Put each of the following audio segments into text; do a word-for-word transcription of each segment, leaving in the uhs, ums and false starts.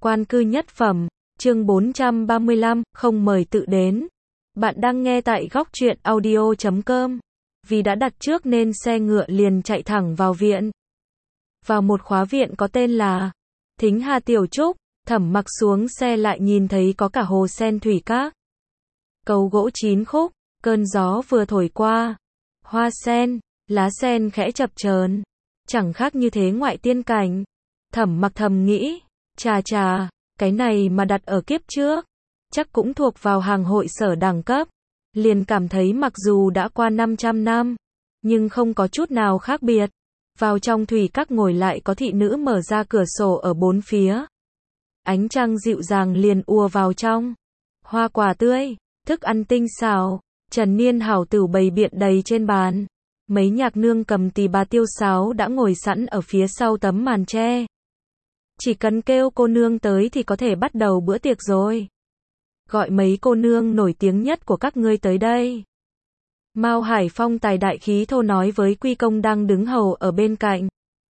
Quan cư nhất phẩm, chương bốn trăm ba mươi lăm, không mời tự đến. Bạn đang nghe tại góc truyện audio chấm com. Vì đã đặt trước nên xe ngựa liền chạy thẳng vào viện. Vào một khóa viện có tên là Thính Hà Tiểu Trúc, Thẩm Mặc xuống xe lại nhìn thấy có cả hồ sen thủy các. Cầu gỗ chín khúc, cơn gió vừa thổi qua. Hoa sen, lá sen khẽ chập chờn, chẳng khác như thế ngoại tiên cảnh. Thẩm Mặc thầm nghĩ, chà chà, cái này mà đặt ở kiếp trước, chắc cũng thuộc vào hàng hội sở đẳng cấp. Liền cảm thấy mặc dù đã qua năm trăm năm, nhưng không có chút nào khác biệt. Vào trong thủy các ngồi lại có thị nữ mở ra cửa sổ ở bốn phía. Ánh trăng dịu dàng liền ùa vào trong. Hoa quả tươi, thức ăn tinh xảo, trần niên hảo tửu bày biện đầy trên bàn. Mấy nhạc nương cầm tỳ bà tiêu sáo đã ngồi sẵn ở phía sau tấm màn tre. Chỉ cần kêu cô nương tới thì có thể bắt đầu bữa tiệc rồi. Gọi mấy cô nương nổi tiếng nhất của các ngươi tới đây. Mao Hải Phong tài đại khí thô nói với Quy Công đang đứng hầu ở bên cạnh.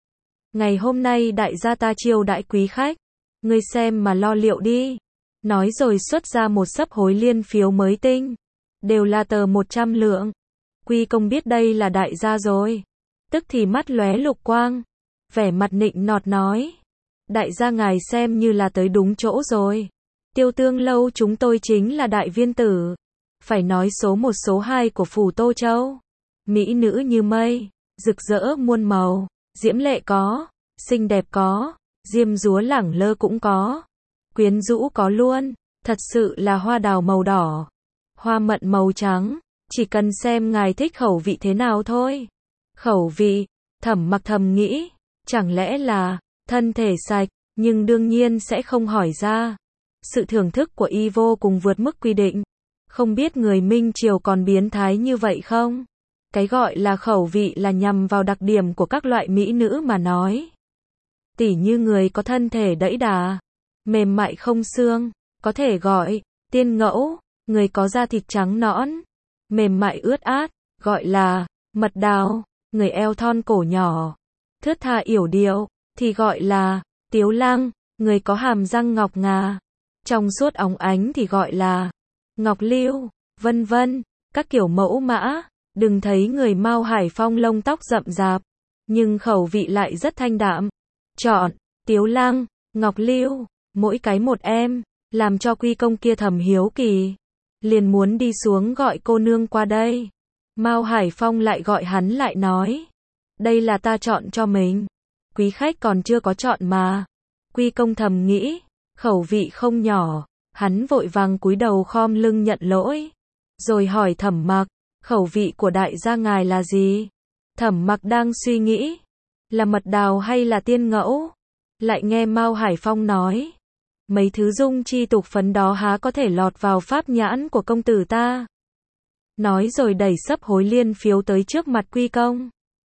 Ngày hôm nay đại gia ta chiêu đãi quý khách, ngươi xem mà lo liệu đi. Nói rồi xuất ra một xấp hối liên phiếu mới tinh, đều là tờ một trăm lượng. Quy Công biết đây là đại gia rồi, tức thì mắt lóe lục quang, vẻ mặt nịnh nọt nói. Đại gia ngài xem như là tới đúng chỗ rồi. Tiêu Tương lâu chúng tôi chính là đại viên tử, phải nói số một số hai của phủ Tô Châu. Mỹ nữ như mây, rực rỡ muôn màu, diễm lệ có, xinh đẹp có, diêm dúa lẳng lơ cũng có, quyến rũ có luôn, thật sự là hoa đào màu đỏ, hoa mận màu trắng, chỉ cần xem ngài thích khẩu vị thế nào thôi. Khẩu vị, Thẩm Mặc thầm nghĩ, chẳng lẽ là thân thể sạch, nhưng đương nhiên sẽ không hỏi ra. Sự thưởng thức của y vô cùng vượt mức quy định. Không biết người Minh Triều còn biến thái như vậy không? Cái gọi là khẩu vị là nhằm vào đặc điểm của các loại mỹ nữ mà nói. Tỉ như người có thân thể đẫy đà, mềm mại không xương, có thể gọi tiên ngẫu. Người có da thịt trắng nõn, mềm mại ướt át, gọi là mật đào. Người eo thon cổ nhỏ, thướt tha yểu điệu, thì gọi là tiếu lăng. Người có hàm răng ngọc ngà, trong suốt óng ánh thì gọi là ngọc lưu, vân vân, các kiểu mẫu mã. Đừng thấy người Mao Hải Phong lông tóc rậm rạp, nhưng khẩu vị lại rất thanh đạm. Chọn tiếu lăng, ngọc lưu, mỗi cái một em, làm cho Quy Công kia thầm hiếu kỳ, liền muốn đi xuống gọi cô nương qua đây. Mao Hải Phong lại gọi hắn lại nói, đây là ta chọn cho mình, quý khách còn chưa có chọn mà. Quy Công thầm nghĩ, khẩu vị không nhỏ, hắn vội vàng cúi đầu khom lưng nhận lỗi, rồi hỏi Thẩm Mặc, khẩu vị của đại gia ngài là gì? Thẩm Mặc đang suy nghĩ, là mật đào hay là tiên ngẫu? Lại nghe Mao Hải Phong nói, mấy thứ dung chi tục phấn đó há có thể lọt vào pháp nhãn của công tử ta? Nói rồi đẩy xấp hối liên phiếu tới trước mặt Quy Công.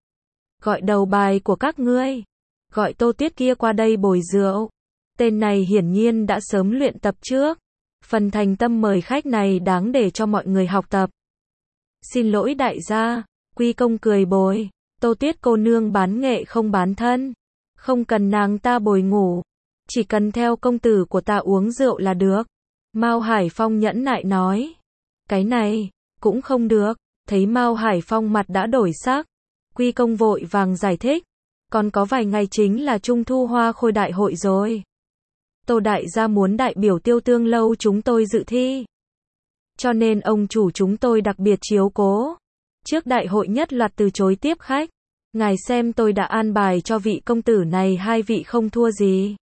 Gọi đầu bài của các ngươi, gọi Tô Tuyết kia qua đây bồi rượu. Tên này hiển nhiên đã sớm luyện tập trước. Phần thành tâm mời khách này đáng để cho mọi người học tập. Xin lỗi đại gia, Quy Công cười bồi. Tô Tuyết cô nương bán nghệ không bán thân, không cần nàng ta bồi ngủ, chỉ cần theo công tử của ta uống rượu là được. Mao Hải Phong nhẫn nại nói, cái này cũng không được. Thấy Mao Hải Phong mặt đã đổi sắc, Quy Công vội vàng giải thích, còn có vài ngày chính là Trung Thu Hoa Khôi đại hội rồi. Tô đại gia muốn đại biểu Tiêu Tương lâu chúng tôi dự thi, cho nên ông chủ chúng tôi đặc biệt chiếu cố. Trước đại hội nhất loạt từ chối tiếp khách, ngài xem tôi đã an bài cho vị công tử này hai vị không thua gì.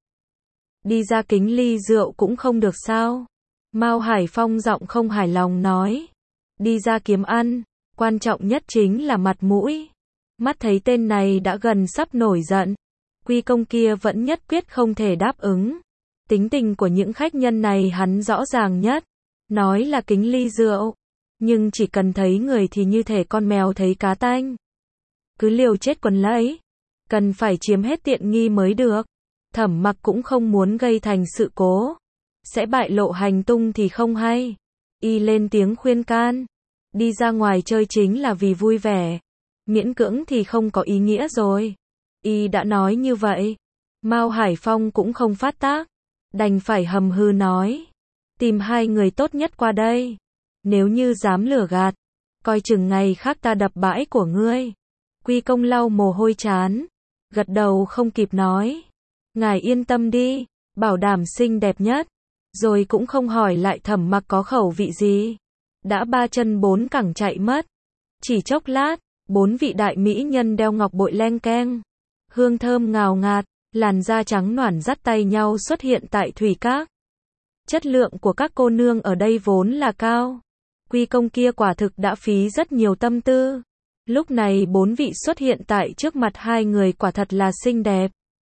Đi ra kính ly rượu cũng không được sao? Mao Hải Phong giọng không hài lòng nói, đi ra kiếm ăn, quan trọng nhất chính là mặt mũi. Mắt thấy tên này đã gần sắp nổi giận, Quy Công kia vẫn nhất quyết không thể đáp ứng. Tính tình của những khách nhân này hắn rõ ràng nhất, nói là kính ly rượu, nhưng chỉ cần thấy người thì như thể con mèo thấy cá tanh. Cứ liều chết quần lấy, cần phải chiếm hết tiện nghi mới được. Thẩm Mặc cũng không muốn gây thành sự cố, sẽ bại lộ hành tung thì không hay. Y lên tiếng khuyên can, đi ra ngoài chơi chính là vì vui vẻ, miễn cưỡng thì không có ý nghĩa rồi. Y đã nói như vậy, Mao Hải Phong cũng không phát tác, đành phải hầm hư nói. Tìm hai người tốt nhất qua đây. Nếu như dám lừa gạt, coi chừng ngày khác ta đập bãi của ngươi. Quy Công lau mồ hôi trán, gật đầu không kịp nói. Ngài yên tâm đi, bảo đảm xinh đẹp nhất. Rồi cũng không hỏi lại Thẩm Mặc có khẩu vị gì. Đã ba chân bốn cẳng chạy mất. Chỉ chốc lát, bốn vị đại mỹ nhân đeo ngọc bội leng keng. Hương thơm ngào ngạt, làn da trắng nõn dắt tay nhau xuất hiện tại thủy các. Chất lượng của các cô nương ở đây vốn là cao. Quy Công kia quả thực đã phí rất nhiều tâm tư. Lúc này bốn vị xuất hiện tại trước mặt hai người quả thật là xinh đẹp.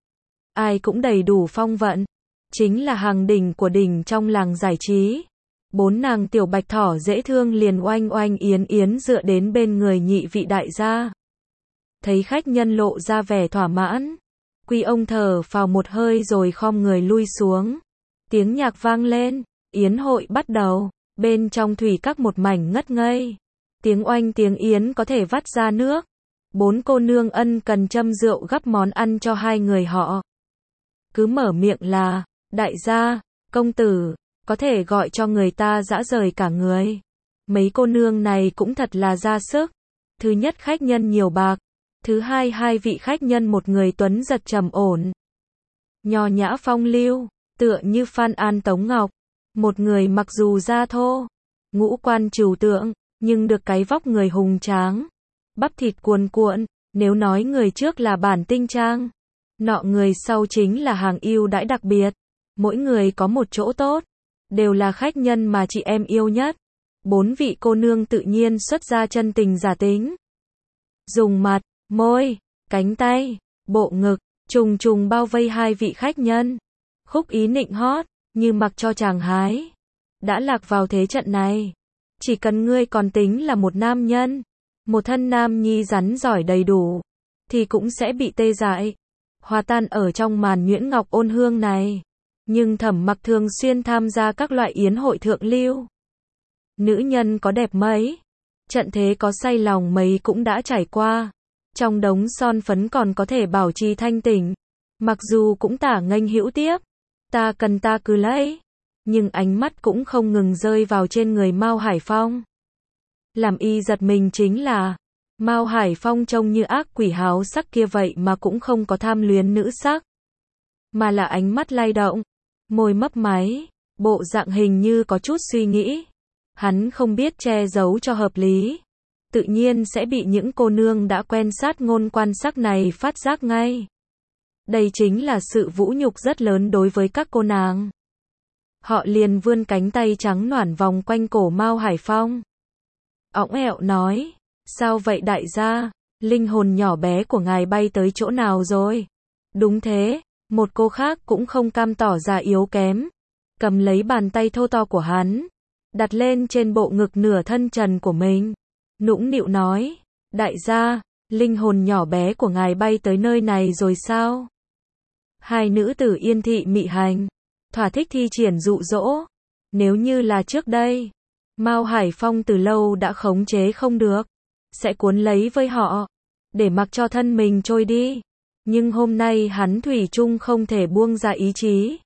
Ai cũng đầy đủ phong vận. Chính là hàng đỉnh của đỉnh trong làng giải trí. Bốn nàng tiểu bạch thỏ dễ thương liền oanh oanh yến yến dựa đến bên người nhị vị đại gia. Thấy khách nhân lộ ra vẻ thỏa mãn. Quy ông thở phào một hơi rồi khom người lui xuống. Tiếng nhạc vang lên, yến hội bắt đầu. Bên trong thủy các một mảnh ngất ngây. Tiếng oanh tiếng yến có thể vắt ra nước. Bốn cô nương ân cần châm rượu gắp món ăn cho hai người họ. Cứ mở miệng là, đại gia, công tử, có thể gọi cho người ta dã rời cả người. Mấy cô nương này cũng thật là ra sức. Thứ nhất khách nhân nhiều bạc. Thứ hai hai vị khách nhân một người tuấn giật trầm ổn. Nho nhã phong lưu, tựa như Phan An Tống Ngọc. Một người mặc dù da thô, ngũ quan trừu tượng, nhưng được cái vóc người hùng tráng. Bắp thịt cuồn cuộn, nếu nói người trước là bản tinh trang. Nọ người sau chính là hàng ưu đãi đặc biệt. Mỗi người có một chỗ tốt. Đều là khách nhân mà chị em yêu nhất. Bốn vị cô nương tự nhiên xuất ra chân tình giả tính. Dùng mặt, môi, cánh tay, bộ ngực, trùng trùng bao vây hai vị khách nhân. Khúc ý nịnh hót, như mặc cho chàng hái. Đã lạc vào thế trận này. Chỉ cần ngươi còn tính là một nam nhân, một thân nam nhi rắn giỏi đầy đủ, thì cũng sẽ bị tê dại, hòa tan ở trong màn nhuyễn ngọc ôn hương này. Nhưng Thẩm Mặc thường xuyên tham gia các loại yến hội thượng lưu. Nữ nhân có đẹp mấy, trận thế có say lòng mấy cũng đã trải qua. Trong đống son phấn còn có thể bảo trì thanh tỉnh. Mặc dù cũng tả nghênh hữu tiếp, ta cần ta cứ lấy. Nhưng ánh mắt cũng không ngừng rơi vào trên người Mao Hải Phong. Làm y giật mình chính là, Mao Hải Phong trông như ác quỷ háo sắc kia vậy mà cũng không có tham luyến nữ sắc. Mà là ánh mắt lay động, môi mấp máy, bộ dạng hình như có chút suy nghĩ. Hắn không biết che giấu cho hợp lý. Tự nhiên sẽ bị những cô nương đã quen sát ngôn quan sắc này phát giác ngay. Đây chính là sự vũ nhục rất lớn đối với các cô nàng. Họ liền vươn cánh tay trắng nõn vòng quanh cổ Mao Hải Phong. Õng ẹo nói, sao vậy đại gia, linh hồn nhỏ bé của ngài bay tới chỗ nào rồi? Đúng thế, một cô khác cũng không cam tỏ ra yếu kém. Cầm lấy bàn tay thô to của hắn, đặt lên trên bộ ngực nửa thân trần của mình. Nũng nịu nói, đại gia, linh hồn nhỏ bé của ngài bay tới nơi này rồi sao? Hai nữ tử yên thị mị hành, thỏa thích thi triển dụ dỗ. Nếu như là trước đây, Mao Hải Phong từ lâu đã khống chế không được, sẽ cuốn lấy với họ, để mặc cho thân mình trôi đi. Nhưng hôm nay hắn thủy chung không thể buông ra ý chí.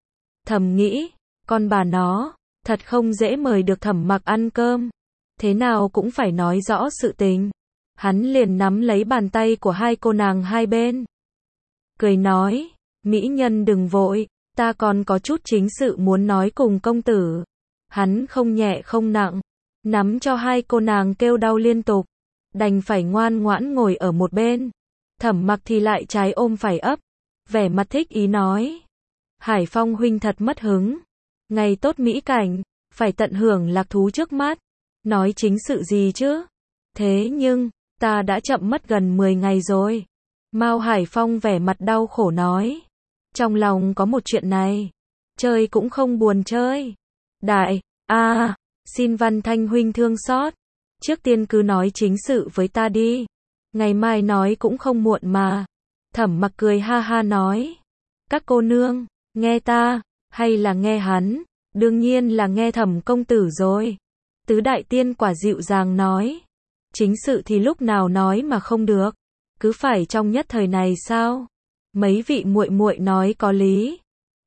Thầm nghĩ, con bà nó, thật không dễ mời được Thẩm Mặc ăn cơm. Thế nào cũng phải nói rõ sự tình. Hắn liền nắm lấy bàn tay của hai cô nàng hai bên. Cười nói, mỹ nhân đừng vội, ta còn có chút chính sự muốn nói cùng công tử. Hắn không nhẹ không nặng, nắm cho hai cô nàng kêu đau liên tục, đành phải ngoan ngoãn ngồi ở một bên. Thẩm Mặc thì lại trái ôm phải ấp, vẻ mặt thích ý nói, Hải Phong huynh thật mất hứng, ngày tốt mỹ cảnh, phải tận hưởng lạc thú trước mắt, nói chính sự gì chứ? Thế nhưng, ta đã chậm mất gần mười ngày rồi. Mao Hải Phong vẻ mặt đau khổ nói, trong lòng có một chuyện này, chơi cũng không buồn chơi. Đại, a, à, xin Văn Thanh huynh thương xót, trước tiên cứ nói chính sự với ta đi, ngày mai nói cũng không muộn mà. Thẩm Mặc cười ha ha nói, các cô nương, nghe ta, hay là nghe hắn? Đương nhiên là nghe Thẩm công tử rồi. Tứ đại tiên quả dịu dàng nói, chính sự thì lúc nào nói mà không được, cứ phải trong nhất thời này sao? Mấy vị muội muội nói có lý.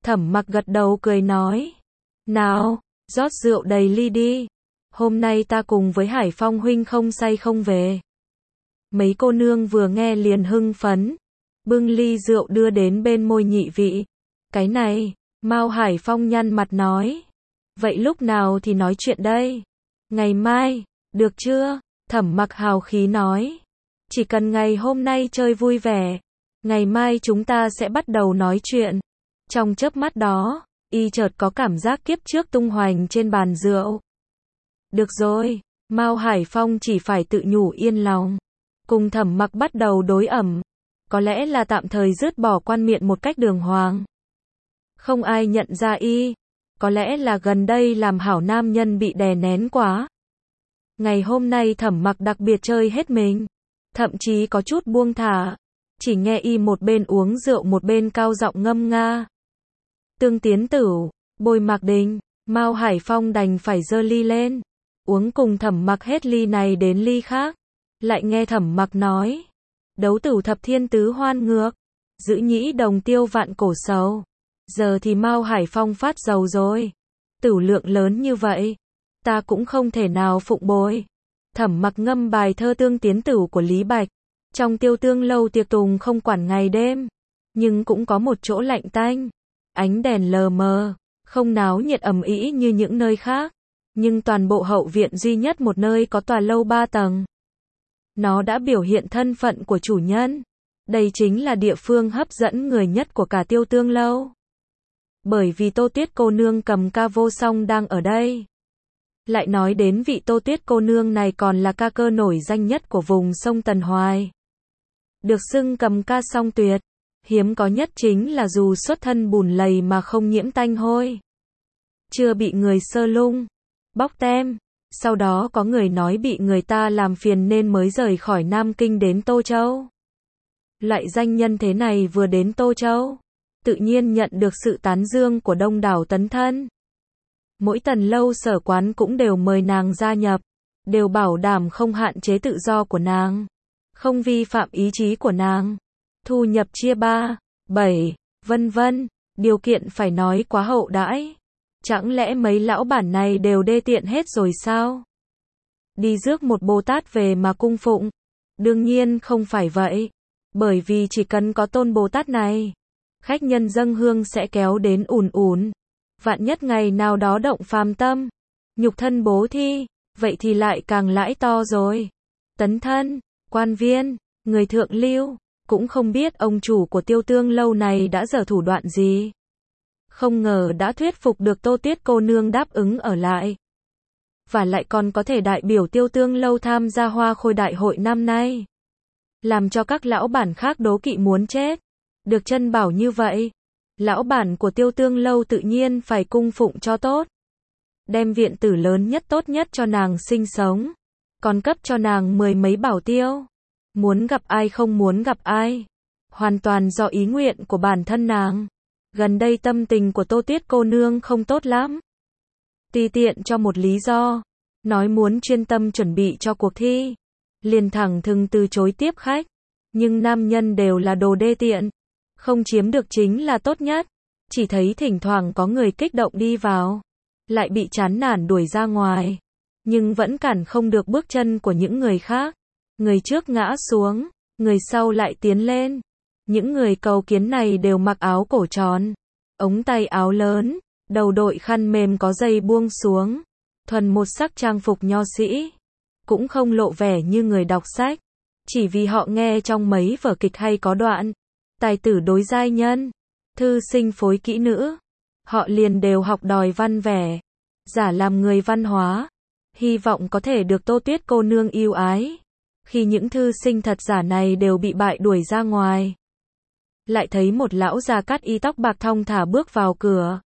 Thẩm Mặc gật đầu cười nói. Nào, rót rượu đầy ly đi. Hôm nay ta cùng với Hải Phong huynh không say không về. Mấy cô nương vừa nghe liền hưng phấn. Bưng ly rượu đưa đến bên môi nhị vị. Cái này, Mao Hải Phong nhăn mặt nói. Vậy lúc nào thì nói chuyện đây? Ngày mai, được chưa? Thẩm Mặc hào khí nói. Chỉ cần ngày hôm nay chơi vui vẻ. Ngày mai chúng ta sẽ bắt đầu nói chuyện. Trong chớp mắt đó, y chợt có cảm giác kiếp trước tung hoành trên bàn rượu. Được rồi, Mao Hải Phong chỉ phải tự nhủ yên lòng. Cùng Thẩm Mặc bắt đầu đối ẩm. Có lẽ là tạm thời dứt bỏ quan miệng một cách đường hoàng. Không ai nhận ra y. Có lẽ là gần đây làm hảo nam nhân bị đè nén quá. Ngày hôm nay Thẩm Mặc đặc biệt chơi hết mình. Thậm chí có chút buông thả. Chỉ nghe y một bên uống rượu một bên cao giọng ngâm nga. Tương Tiến Tửu, Bồi Mạc Đình, Mao Hải Phong đành phải giơ ly lên. Uống cùng Thẩm Mặc hết ly này đến ly khác. Lại nghe Thẩm Mặc nói. Đấu tửu thập thiên tứ hoan ngược. Giữ nhĩ đồng tiêu vạn cổ sầu. Giờ thì Mao Hải Phong phát dầu rồi. Tửu lượng lớn như vậy. Ta cũng không thể nào phụng bồi. Thẩm Mặc ngâm bài thơ Tương Tiến Tửu của Lý Bạch. Trong Tiêu Tương lâu tiệc tùng không quản ngày đêm. Nhưng cũng có một chỗ lạnh tanh. Ánh đèn lờ mờ. Không náo nhiệt ầm ĩ như những nơi khác. Nhưng toàn bộ hậu viện duy nhất một nơi có tòa lâu ba tầng. Nó đã biểu hiện thân phận của chủ nhân. Đây chính là địa phương hấp dẫn người nhất của cả Tiêu Tương lâu. Bởi vì Tô Tuyết cô nương cầm ca vô song đang ở đây. Lại nói đến vị Tô Tuyết cô nương này còn là ca cơ nổi danh nhất của vùng sông Tần Hoài. Được xưng cầm ca song tuyệt. Hiếm có nhất chính là dù xuất thân bùn lầy mà không nhiễm tanh hôi. Chưa bị người sơ lung, bóc tem. Sau đó có người nói bị người ta làm phiền nên mới rời khỏi Nam Kinh đến Tô Châu. Loại danh nhân thế này vừa đến Tô Châu, tự nhiên nhận được sự tán dương của đông đảo tấn thân. Mỗi tần lâu sở quán cũng đều mời nàng gia nhập, đều bảo đảm không hạn chế tự do của nàng, không vi phạm ý chí của nàng. Thu nhập chia ba, bảy, vân vân, điều kiện phải nói quá hậu đãi. Chẳng lẽ mấy lão bản này đều đê tiện hết rồi sao? Đi rước một Bồ Tát về mà cung phụng? Đương nhiên không phải vậy. Bởi vì chỉ cần có tôn Bồ Tát này, khách nhân dâng hương sẽ kéo đến ùn ùn. Vạn nhất ngày nào đó động phàm tâm, nhục thân bố thí, vậy thì lại càng lãi to rồi. Tấn thân, quan viên, người thượng lưu, cũng không biết ông chủ của Tiêu Tương lâu này đã dở thủ đoạn gì. Không ngờ đã thuyết phục được Tô Tuyết cô nương đáp ứng ở lại. Và lại còn có thể đại biểu Tiêu Tương lâu tham gia Hoa Khôi đại hội năm nay. Làm cho các lão bản khác đố kỵ muốn chết. Được chân bảo như vậy, lão bản của Tiêu Tương lâu tự nhiên phải cung phụng cho tốt. Đem viện tử lớn nhất tốt nhất cho nàng sinh sống. Còn cấp cho nàng mười mấy bảo tiêu. Muốn gặp ai không muốn gặp ai. Hoàn toàn do ý nguyện của bản thân nàng. Gần đây tâm tình của Tô Tuyết cô nương không tốt lắm. Tùy tiện cho một lý do. Nói muốn chuyên tâm chuẩn bị cho cuộc thi. Liền thẳng thừng từ chối tiếp khách. Nhưng nam nhân đều là đồ đê tiện. Không chiếm được chính là tốt nhất. Chỉ thấy thỉnh thoảng có người kích động đi vào. Lại bị chán nản đuổi ra ngoài. Nhưng vẫn cản không được bước chân của những người khác. Người trước ngã xuống. Người sau lại tiến lên. Những người cầu kiến này đều mặc áo cổ tròn. Ống tay áo lớn. Đầu đội khăn mềm có dây buông xuống. Thuần một sắc trang phục nho sĩ. Cũng không lộ vẻ như người đọc sách. Chỉ vì họ nghe trong mấy vở kịch hay có đoạn. Tài tử đối giai nhân. Thư sinh phối kỹ nữ. Họ liền đều học đòi văn vẻ. Giả làm người văn hóa. Hy vọng có thể được Tô Tuyết cô nương yêu ái. Khi những thư sinh thật giả này đều bị bại đuổi ra ngoài. Lại thấy một lão già cắt y tóc bạc thong thả bước vào cửa.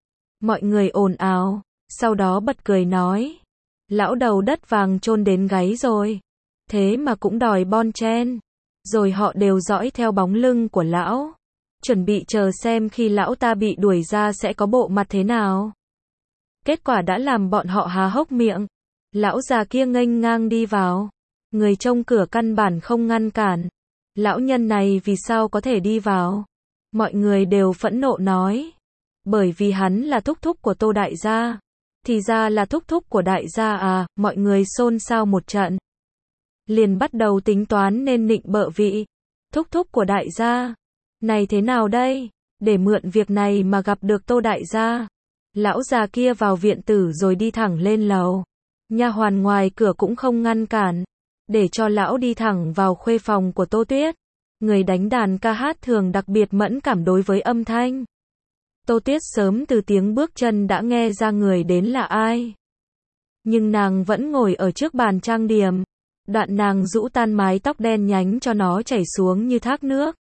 Mọi người ồn ào. Sau đó bật cười nói. Lão đầu đất vàng chôn đến gáy rồi. Thế mà cũng đòi bon chen. Rồi họ đều dõi theo bóng lưng của lão. Chuẩn bị chờ xem khi lão ta bị đuổi ra sẽ có bộ mặt thế nào. Kết quả đã làm bọn họ há hốc miệng. Lão già kia nghênh ngang đi vào. Người trông cửa căn bản không ngăn cản. Lão nhân này vì sao có thể đi vào? Mọi người đều phẫn nộ nói. Bởi vì hắn là thúc thúc của Tô đại gia. Thì ra là thúc thúc của đại gia à, mọi người xôn xao một trận. Liền bắt đầu tính toán nên nịnh bợ vị. Thúc thúc của đại gia. Này thế nào đây? Để mượn việc này mà gặp được Tô đại gia. Lão già kia vào viện tử rồi đi thẳng lên lầu. Nha hoàn ngoài cửa cũng không ngăn cản. Để cho lão đi thẳng vào khuê phòng của Tô Tuyết. Người đánh đàn ca hát thường đặc biệt mẫn cảm đối với âm thanh. Tô Tuyết sớm từ tiếng bước chân đã nghe ra người đến là ai. Nhưng nàng vẫn ngồi ở trước bàn trang điểm. Đoạn nàng rũ tan mái tóc đen nhánh cho nó chảy xuống như thác nước.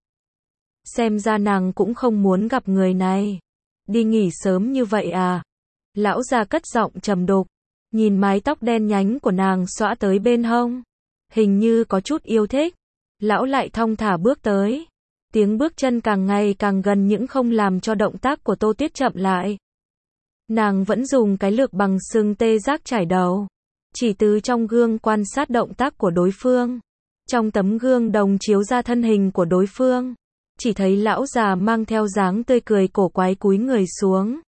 Xem ra nàng cũng không muốn gặp người này. Đi nghỉ sớm như vậy à? Lão già cất giọng trầm đục. Nhìn mái tóc đen nhánh của nàng xõa tới bên hông. Hình như có chút yêu thích. Lão lại thong thả bước tới. Tiếng bước chân càng ngày càng gần những không làm cho động tác của Tô Tuyết chậm lại. Nàng vẫn dùng cái lược bằng sừng tê giác trải đầu. Chỉ từ trong gương quan sát động tác của đối phương. Trong tấm gương đồng chiếu ra thân hình của đối phương. Chỉ thấy lão già mang theo dáng tươi cười cổ quái cúi người xuống.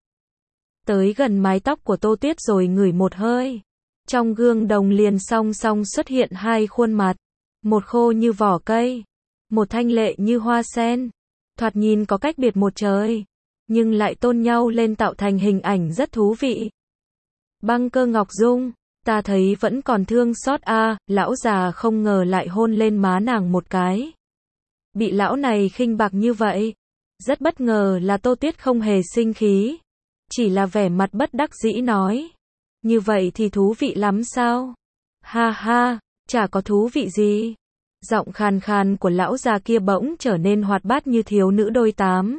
Tới gần mái tóc của Tô Tuyết rồi ngửi một hơi. Trong gương đồng liền song song xuất hiện hai khuôn mặt. Một khô như vỏ cây. Một thanh lệ như hoa sen. Thoạt nhìn có cách biệt một trời. Nhưng lại tôn nhau lên tạo thành hình ảnh rất thú vị. Băng Cơ Ngọc Dung. Ta thấy vẫn còn thương xót a. À, lão già không ngờ lại hôn lên má nàng một cái. Bị lão này khinh bạc như vậy. Rất bất ngờ là Tô Tuyết không hề sinh khí. Chỉ là vẻ mặt bất đắc dĩ nói. Như vậy thì thú vị lắm sao? Ha ha, chả có thú vị gì. Giọng khàn khàn của lão già kia bỗng trở nên hoạt bát như thiếu nữ đôi tám.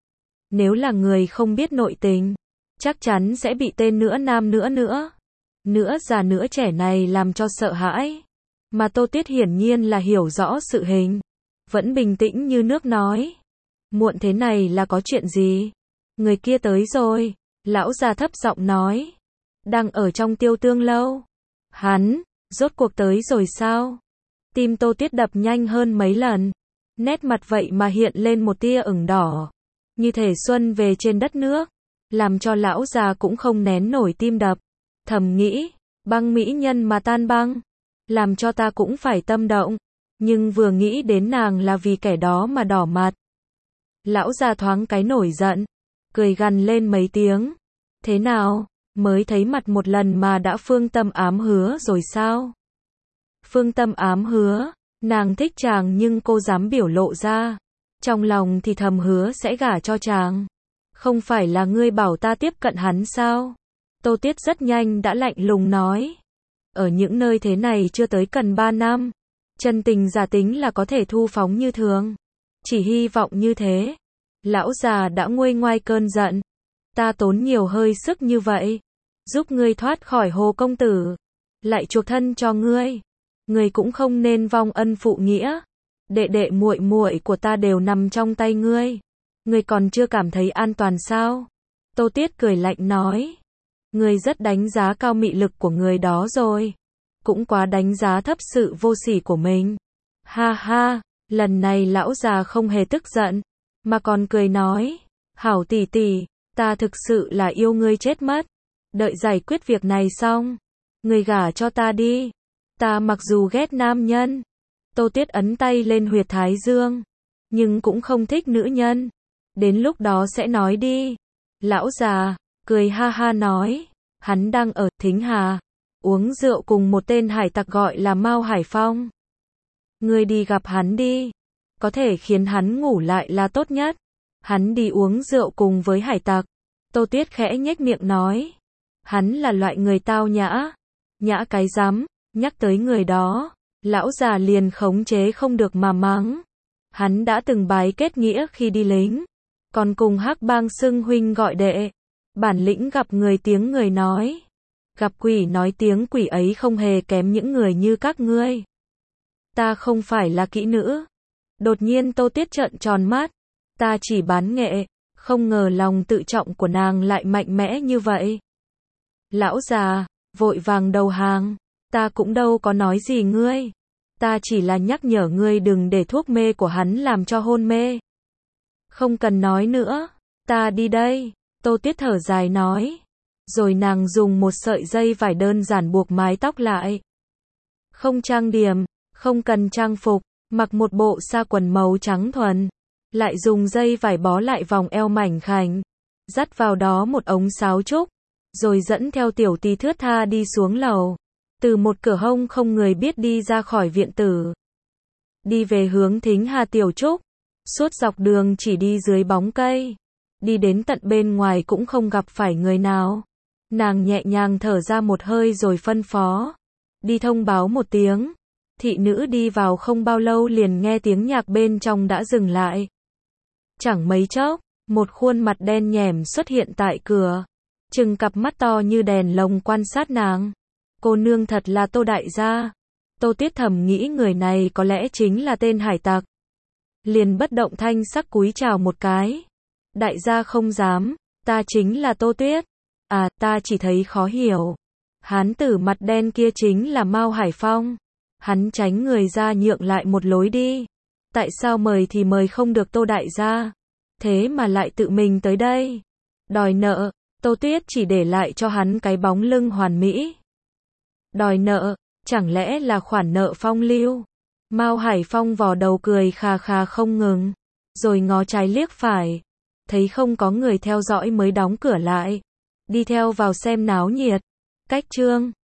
Nếu là người không biết nội tình, chắc chắn sẽ bị tên nữa nam nữa nữa. Nữa già nữa trẻ này làm cho sợ hãi. Mà Tô Tuyết hiển nhiên là hiểu rõ sự hình. Vẫn bình tĩnh như nước nói. Muộn thế này là có chuyện gì? Người kia tới rồi. Lão già thấp giọng nói. Đang ở trong Tiêu Tương lâu. Hắn, rốt cuộc tới rồi sao? Tim Tô Tuyết đập nhanh hơn mấy lần. Nét mặt vậy mà hiện lên một tia ửng đỏ. Như thể xuân về trên đất nước. Làm cho lão già cũng không nén nổi tim đập. Thầm nghĩ, băng mỹ nhân mà tan băng. Làm cho ta cũng phải tâm động. Nhưng vừa nghĩ đến nàng là vì kẻ đó mà đỏ mặt. Lão già thoáng cái nổi giận. Cười gằn lên mấy tiếng. Thế nào, mới thấy mặt một lần mà đã phương tâm ám hứa rồi sao? Phương tâm ám hứa, nàng thích chàng nhưng cô dám biểu lộ ra. Trong lòng thì thầm hứa sẽ gả cho chàng. Không phải là ngươi bảo ta tiếp cận hắn sao? Tô Tuyết rất nhanh đã lạnh lùng nói. Ở những nơi thế này chưa tới cần ba năm. Chân tình giả tính là có thể thu phóng như thường. Chỉ hy vọng như thế. Lão già đã nguôi ngoai cơn giận. Ta tốn nhiều hơi sức như vậy. Giúp ngươi thoát khỏi Hồ công tử. Lại chuộc thân cho ngươi. Ngươi cũng không nên vong ân phụ nghĩa. Đệ đệ muội muội của ta đều nằm trong tay ngươi. Ngươi còn chưa cảm thấy an toàn sao? Tô Tuyết cười lạnh nói. Ngươi rất đánh giá cao mị lực của người đó rồi. Cũng quá đánh giá thấp sự vô sỉ của mình. Ha ha, lần này lão già không hề tức giận. Mà còn cười nói. Hảo tỷ tỷ, ta thực sự là yêu ngươi chết mất. Đợi giải quyết việc này xong. Ngươi gả cho ta đi. Ta mặc dù ghét nam nhân. Tô Tuyết ấn tay lên huyệt thái dương. Nhưng cũng không thích nữ nhân. Đến lúc đó sẽ nói đi. Lão già, cười ha ha nói. Hắn đang ở Thính Hà. Uống rượu cùng một tên hải tặc gọi là Mao Hải Phong. Ngươi đi gặp hắn đi. Có thể khiến hắn ngủ lại là tốt nhất. Hắn đi uống rượu cùng với hải tặc. Tô Tuyết khẽ nhếch miệng nói. Hắn là loại người tao nhã. Nhã cái rắm, nhắc tới người đó. Lão già liền khống chế không được mà mắng. Hắn đã từng bái kết nghĩa khi đi lính. Còn cùng Hắc Bang xưng huynh gọi đệ. Bản lĩnh gặp người tiếng người nói. Gặp quỷ nói tiếng quỷ ấy không hề kém những người như các ngươi. Ta không phải là kỹ nữ. Đột nhiên Tô Tuyết trợn tròn mắt. Ta chỉ bán nghệ. Không ngờ lòng tự trọng của nàng lại mạnh mẽ như vậy. Lão già, vội vàng đầu hàng. Ta cũng đâu có nói gì ngươi. Ta chỉ là nhắc nhở ngươi đừng để thuốc mê của hắn làm cho hôn mê. Không cần nói nữa. Ta đi đây. Tô Tuyết thở dài nói. Rồi nàng dùng một sợi dây vải đơn giản buộc mái tóc lại. Không trang điểm, không cần trang phục, mặc một bộ sa quần màu trắng thuần. Lại dùng dây vải bó lại vòng eo mảnh khảnh. Dắt vào đó một ống sáo trúc. Rồi dẫn theo tiểu tỳ thướt tha đi xuống lầu. Từ một cửa hông không người biết đi ra khỏi viện tử. Đi về hướng Thính Hà Tiểu Trúc. Suốt dọc đường chỉ đi dưới bóng cây. Đi đến tận bên ngoài cũng không gặp phải người nào. Nàng nhẹ nhàng thở ra một hơi rồi phân phó. Đi thông báo một tiếng. Thị nữ đi vào không bao lâu liền nghe tiếng nhạc bên trong đã dừng lại. Chẳng mấy chốc, một khuôn mặt đen nhẻm xuất hiện tại cửa. Trừng cặp mắt to như đèn lồng quan sát nàng. Cô nương thật là Tô đại gia. Tô Tuyết thầm nghĩ người này có lẽ chính là tên hải tặc. Liền bất động thanh sắc cúi chào một cái. Đại gia không dám, ta chính là Tô Tuyết. À, ta chỉ thấy khó hiểu. Hán tử mặt đen kia chính là Mao Hải Phong. Hắn tránh người ra nhượng lại một lối đi. Tại sao mời thì mời không được Tô đại gia? Thế mà lại tự mình tới đây. Đòi nợ, Tô Tuyết chỉ để lại cho hắn cái bóng lưng hoàn mỹ. Đòi nợ, chẳng lẽ là khoản nợ phong lưu? Mao Hải Phong vò đầu cười khà khà không ngừng. Rồi ngó trái liếc phải. Thấy không có người theo dõi mới đóng cửa lại. Đi theo vào xem náo nhiệt. Cách chương